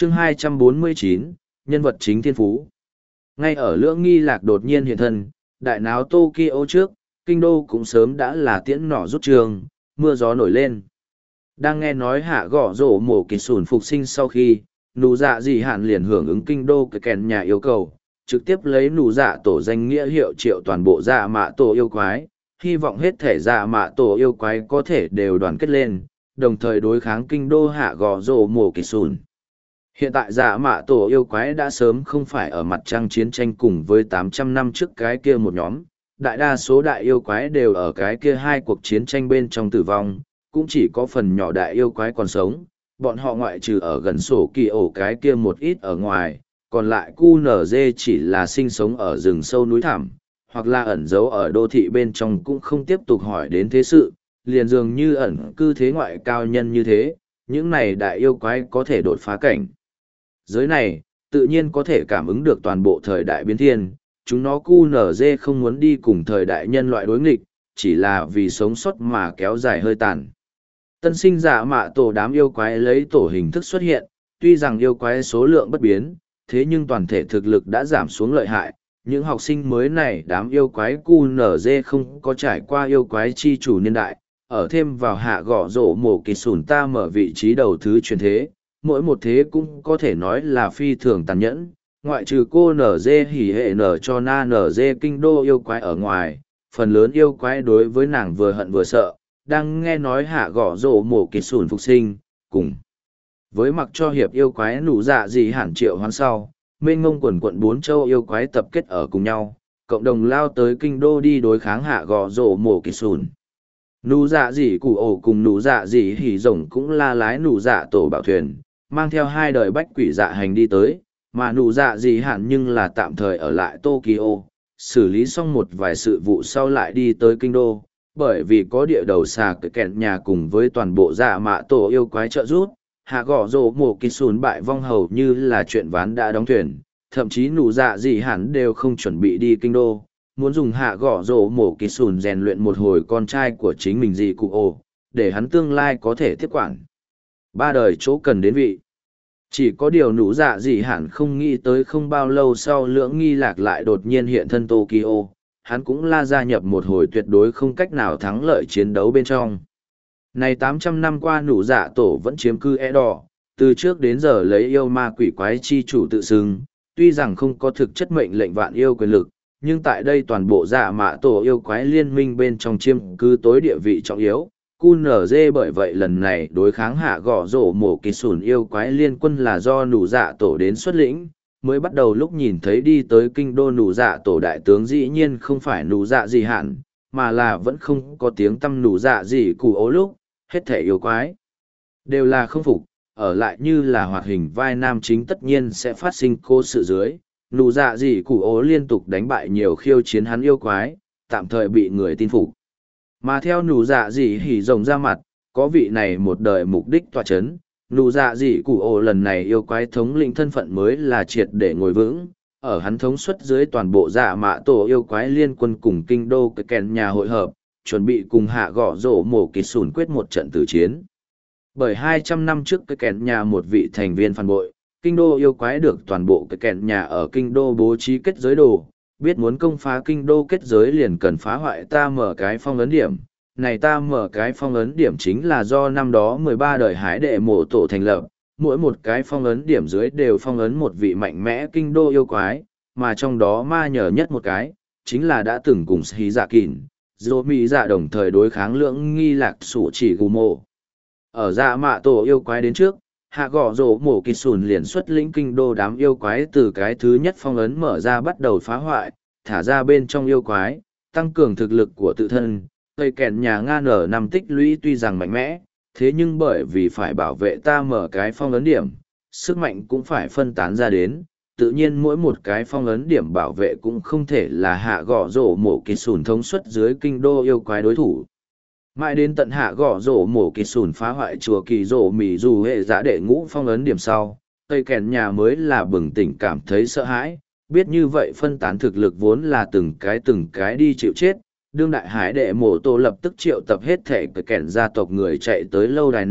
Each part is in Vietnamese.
chương 249, nhân vật chính thiên phú. Ngay ở Lưỡng Nghi Lạc đột nhiên hiện thân, đại náo Tokyo trước, kinh đô cũng sớm đã là tiễn nỏ rút trường, mưa gió nổi lên. Đang nghe nói hạ gõ rổ mổ kỳ sùn phục sinh sau khi, nụ dạ dị hạn liền hưởng ứng kinh đô cái kèn nhà yêu cầu, trực tiếp lấy nụ dạ tổ danh nghĩa hiệu triệu toàn bộ dạ mạ tổ yêu quái, hy vọng hết thể dạ mạ tổ yêu quái có thể đều đoàn kết lên, đồng thời đối kháng kinh đô hạ gò rổ mổ kỳ sùn. Hiện tại dạ mạ tổ yêu quái đã sớm không phải ở mặt trăng chiến tranh cùng với 800 năm trước cái kia một nhóm, đại đa số đại yêu quái đều ở cái kia hai cuộc chiến tranh bên trong tử vong, cũng chỉ có phần nhỏ đại yêu quái còn sống, bọn họ ngoại trừ ở gần sổ kỳ ổ cái kia một ít ở ngoài, còn lại QNZ chỉ là sinh sống ở rừng sâu núi thẳm, hoặc là ẩn giấu ở đô thị bên trong cũng không tiếp tục hỏi đến thế sự, liền dường như ẩn cư thế ngoại cao nhân như thế, những này đại yêu quái có thể đột phá cảnh. Giới này, tự nhiên có thể cảm ứng được toàn bộ thời đại biến thiên, chúng nó QNZ không muốn đi cùng thời đại nhân loại đối nghịch, chỉ là vì sống sót mà kéo dài hơi tàn. Tân sinh dạ mạ tổ đám yêu quái lấy tổ hình thức xuất hiện, tuy rằng yêu quái số lượng bất biến, thế nhưng toàn thể thực lực đã giảm xuống lợi hại. Những học sinh mới này đám yêu quái QNZ không có trải qua yêu quái chi chủ niên đại, ở thêm vào hạ gõ rổ mổ kỳ sùn ta mở vị trí đầu thứ truyền thế, mỗi một thế cũng có thể nói là phi thường tàn nhẫn, ngoại trừ cô NZ hỉ hệ nở cho na NZ kinh đô yêu quái ở ngoài, phần lớn yêu quái đối với nàng vừa hận vừa sợ, đang nghe nói hạ gõ rổ mổ kỳ sùn phục sinh, cùng với mặc cho hiệp yêu quái nụ dạ gì hẳn triệu hoán sau, mênh ngông quần quận bốn châu yêu quái tập kết ở cùng nhau, cộng đồng lao tới kinh đô đi đối kháng hạ gò rổ mổ kỳ sùn. Nụ dạ gì cụ ổ cùng nụ dạ gì hỉ rồng cũng la lái nụ dạ tổ bảo thuyền, mang theo hai đời bách quỷ dạ hành đi tới, mà nụ dạ gì hẳn nhưng là tạm thời ở lại Tokyo, xử lý xong một vài sự vụ sau lại đi tới kinh đô, bởi vì có địa đầu xà cái kẹn nhà cùng với toàn bộ dạ mạ tổ yêu quái trợ giúp. Hạ gõ rổ mổ kỳ sùn bại vong hầu như là chuyện ván đã đóng thuyền, thậm chí nụ dạ gì hẳn đều không chuẩn bị đi kinh đô, muốn dùng hạ gõ rổ mổ kỳ sùn rèn luyện một hồi con trai của chính mình gì cụ ồ, để hắn tương lai có thể tiếp quản. Ba đời chỗ cần đến vị. Chỉ có điều nụ dạ gì hẳn không nghĩ tới không bao lâu sau Lưỡng Nghi Lạc lại đột nhiên hiện thân Tokyo, hắn cũng la gia nhập một hồi tuyệt đối không cách nào thắng lợi chiến đấu bên trong. Này 800 năm qua nụ dạ tổ vẫn chiếm cư đỏ, từ trước đến giờ lấy yêu ma quỷ quái chi chủ tự xưng, tuy rằng không có thực chất mệnh lệnh vạn yêu quyền lực, nhưng tại đây toàn bộ dạ mạ tổ yêu quái liên minh bên trong chiếm cư tối địa vị trọng yếu. QNZ bởi vậy lần này đối kháng hạ gõ rổ mổ kỳ sùn yêu quái liên quân là do nụ dạ tổ đến xuất lĩnh, mới bắt đầu lúc nhìn thấy đi tới kinh đô nụ dạ tổ đại tướng dĩ nhiên không phải nụ dạ gì hạn, mà là vẫn không có tiếng tăm nụ dạ gì cụ ố lúc, hết thể yêu quái đều là không phục, ở lại như là hoạt hình vai nam chính tất nhiên sẽ phát sinh cố sự dưới, nụ dạ gì cụ ố liên tục đánh bại nhiều khiêu chiến hắn yêu quái, tạm thời bị người tin phục. Mà theo nụ dạ gì hỉ rồng ra mặt, có vị này một đời mục đích tọa chấn, nụ dạ gì cụ ố lần này yêu quái thống lĩnh thân phận mới là triệt để ngồi vững, ở hắn thống suất dưới toàn bộ dạ mạ tổ yêu quái liên quân cùng kinh đô cái kèn nhà hội hợp, chuẩn bị cùng hạ gõ rổ mổ kỳ sùn quyết một trận tử chiến. Bởi 200 năm trước cái kèn nhà một vị thành viên phản bội, kinh đô yêu quái được toàn bộ cái kèn nhà ở kinh đô bố trí kết giới đồ, biết muốn công phá kinh đô kết giới liền cần phá hoại ta mở cái phong ấn điểm. Này ta mở cái phong ấn điểm chính là do năm đó 13 đời hái đệ mộ tổ thành lập, mỗi một cái phong ấn điểm dưới đều phong ấn một vị mạnh mẽ kinh đô yêu quái, mà trong đó ma nhờ nhất một cái, chính là đã từng cùng Hí Dạ Kỳn, dô mỹ dạ đồng thời đối kháng Lưỡng Nghi Lạc sủ chỉ gù mộ. Ở dạ mạ tổ yêu quái đến trước, hạ gõ rổ mổ kỳ sùn liền xuất lĩnh kinh đô đám yêu quái từ cái thứ nhất phong ấn mở ra bắt đầu phá hoại, thả ra bên trong yêu quái, tăng cường thực lực của tự thân. Cây kèn nhà Nga nở năm tích lũy tuy rằng mạnh mẽ, thế nhưng bởi vì phải bảo vệ ta mở cái phong ấn điểm, sức mạnh cũng phải phân tán ra đến, tự nhiên mỗi một cái phong ấn điểm bảo vệ cũng không thể là hạ gõ rổ mổ kỳ sùn thống suất dưới kinh đô yêu quái đối thủ. Mãi đến tận hạ gõ rổ mổ kỳ sùn phá hoại chùa kỳ rổ mì dù hệ giã đệ ngũ phong ấn điểm sau, cây kèn nhà mới là bừng tỉnh cảm thấy sợ hãi, biết như vậy phân tán thực lực vốn là từng cái đi chịu chết. Đương đại hải đệ mổ tổ lập tức triệu tập hết thể cây kèn gia tộc người chạy tới lâu đài nịp,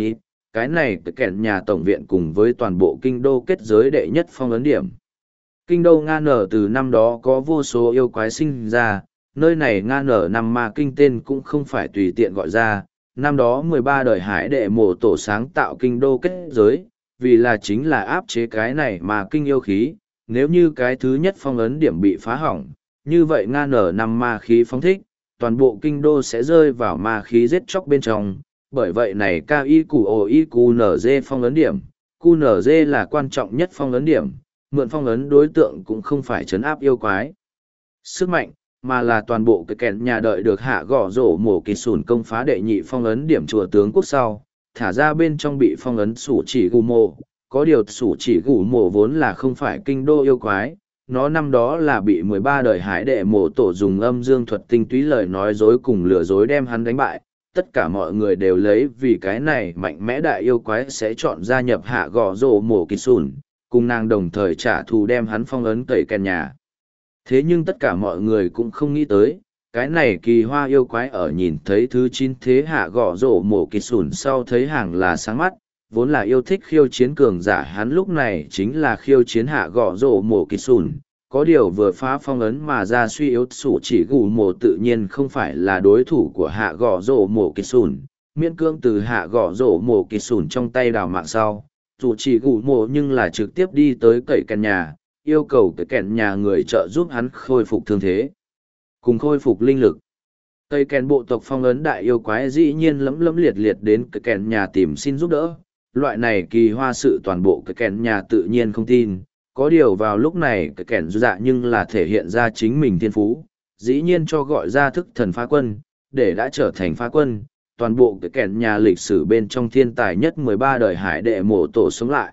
cái này kèn nhà tổng viện cùng với toàn bộ kinh đô kết giới đệ nhất phong ấn điểm. Kinh đô Nga nở từ năm đó có vô số yêu quái sinh ra, nơi này Nga nở năm ma kinh tên cũng không phải tùy tiện gọi ra, năm đó 13 đời hải đệ mộ tổ sáng tạo kinh đô kết giới, vì là chính là áp chế cái này mà kinh yêu khí, nếu như cái thứ nhất phong ấn điểm bị phá hỏng, như vậy Nga nở năm ma khí phóng thích, toàn bộ kinh đô sẽ rơi vào ma khí giết chóc bên trong, bởi vậy này ca y củ ổ y cù nở dê phong ấn điểm, cu nở dê là quan trọng nhất phong ấn điểm, mượn phong ấn đối tượng cũng không phải chấn áp yêu quái. Sức mạnh, mà là toàn bộ cái kèn nhà đợi được hạ gõ rổ mổ kỳ sùn công phá đệ nhị phong ấn điểm chùa tướng quốc sau, thả ra bên trong bị phong ấn sủ chỉ gù mộ, có điều sủ chỉ gù mộ vốn là không phải kinh đô yêu quái, nó năm đó là bị 13 đời hải đệ mộ tổ dùng âm dương thuật tinh túy lời nói dối cùng lừa dối đem hắn đánh bại. Tất cả mọi người đều lấy vì cái này mạnh mẽ đại yêu quái sẽ chọn gia nhập hạ gõ rổ mổ kỳ sùn, cùng nàng đồng thời trả thù đem hắn phong ấn tẩy kèn nhà. Thế nhưng tất cả mọi người cũng không nghĩ tới, cái này kỳ hoa yêu quái ở nhìn thấy thứ 9 thế hạ gõ rổ mổ kỳ sùn sau thấy hàng là sáng mắt, vốn là yêu thích khiêu chiến cường giả hắn lúc này chính là khiêu chiến hạ gõ rổ mổ kỳ sùn. Có điều vừa phá phong ấn mà ra suy yếu sủ chỉ gù mổ tự nhiên không phải là đối thủ của hạ gõ rổ mổ kỳ sùn, miễn cương từ hạ gõ rổ mổ kỳ sùn trong tay đào mạng sau, dù chỉ gù mổ nhưng là trực tiếp đi tới cậy kèn nhà, yêu cầu cái kèn nhà người trợ giúp hắn khôi phục thương thế, cùng khôi phục linh lực. Cây kèn bộ tộc phong ấn đại yêu quái dĩ nhiên lẫm lẫm liệt liệt đến cái kèn nhà tìm xin giúp đỡ, loại này kỳ hoa sự toàn bộ cái kèn nhà tự nhiên không tin. Có điều vào lúc này cái kẻn dạ nhưng là thể hiện ra chính mình thiên phú, dĩ nhiên cho gọi ra thức thần phá quân, để đã trở thành phá quân, toàn bộ cái kẻn nhà lịch sử bên trong thiên tài nhất 13 đời hải đệ mộ tổ sống lại.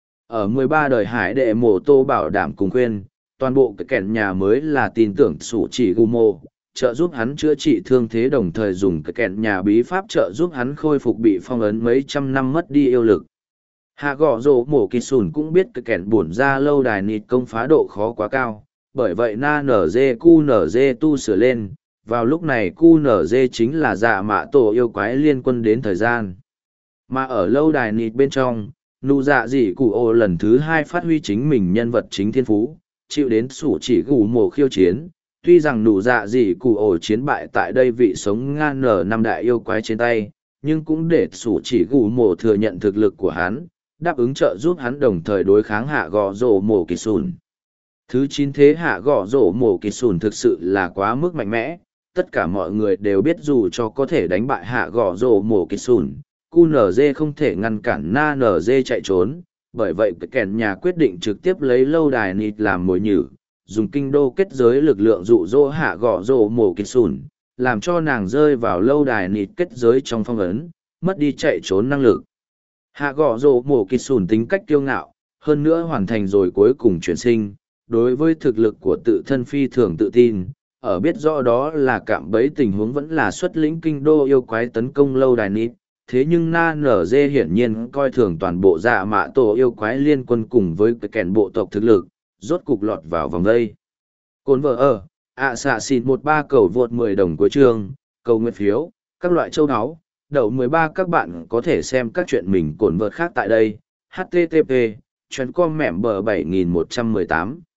Ở 13 đời hải đệ mộ tô bảo đảm cùng khuyên, toàn bộ cái kẻn nhà mới là tin tưởng sủ chỉ gu mô, trợ giúp hắn chữa trị thương thế đồng thời dùng cái kẻn nhà bí pháp trợ giúp hắn khôi phục bị phong ấn mấy trăm năm mất đi yêu lực. Hạ gõ rổ mổ kỳ sùn cũng biết cái kẻn buồn ra lâu đài nịt công phá độ khó quá cao, bởi vậy na nở dê cu nở dê tu sửa lên, vào lúc này cu nở dê chính là dạ mạ tổ yêu quái liên quân đến thời gian. Mà ở lâu đài nịt bên trong, nụ dạ dị cụ ô lần thứ 2 phát huy chính mình nhân vật chính thiên phú, chịu đến sủ chỉ gù mổ khiêu chiến, tuy rằng nụ dạ dị cụ ô chiến bại tại đây vị sống ngan nở năm đại yêu quái trên tay, nhưng cũng để sủ chỉ gù mổ thừa nhận thực lực của hắn, đáp ứng trợ giúp hắn đồng thời đối kháng hạ gõ rổ mổ kỳ sùn. Thứ 9 thế hạ gõ rổ mổ kỳ sùn thực sự là quá mức mạnh mẽ, tất cả mọi người đều biết dù cho có thể đánh bại hạ gõ rổ mổ kỳ sùn, QNZ không thể ngăn cản na NZ chạy trốn, bởi vậy cái kèn nhà quyết định trực tiếp lấy lâu đài nịt làm mồi nhử, dùng kinh đô kết giới lực lượng dụ dỗ hạ gõ rổ mổ kỳ sùn, làm cho nàng rơi vào lâu đài nịt kết giới trong phong ấn, mất đi chạy trốn năng lực. Hạ gõ rổ mổ kỳ sùn tính cách kiêu ngạo, hơn nữa hoàn thành rồi cuối cùng chuyển sinh, đối với thực lực của tự thân phi thường tự tin, ở biết rõ đó là cạm bẫy tình huống vẫn là xuất lĩnh kinh đô yêu quái tấn công lâu đài nịt. Thế nhưng na nở dê hiển nhiên coi thường toàn bộ dạ mạ tổ yêu quái liên quân cùng với cái kèn bộ tộc thực lực, rốt cục lọt vào vòng đây. Cồn vợ ở, xạ xịt 13 cầu vượt 10 đồng của chương, cầu nguyện phiếu, các loại châu áo, đậu 13 các bạn có thể xem các chuyện mình cồn vợt khác tại đây, http, chuyến com mẻm bờ 7118.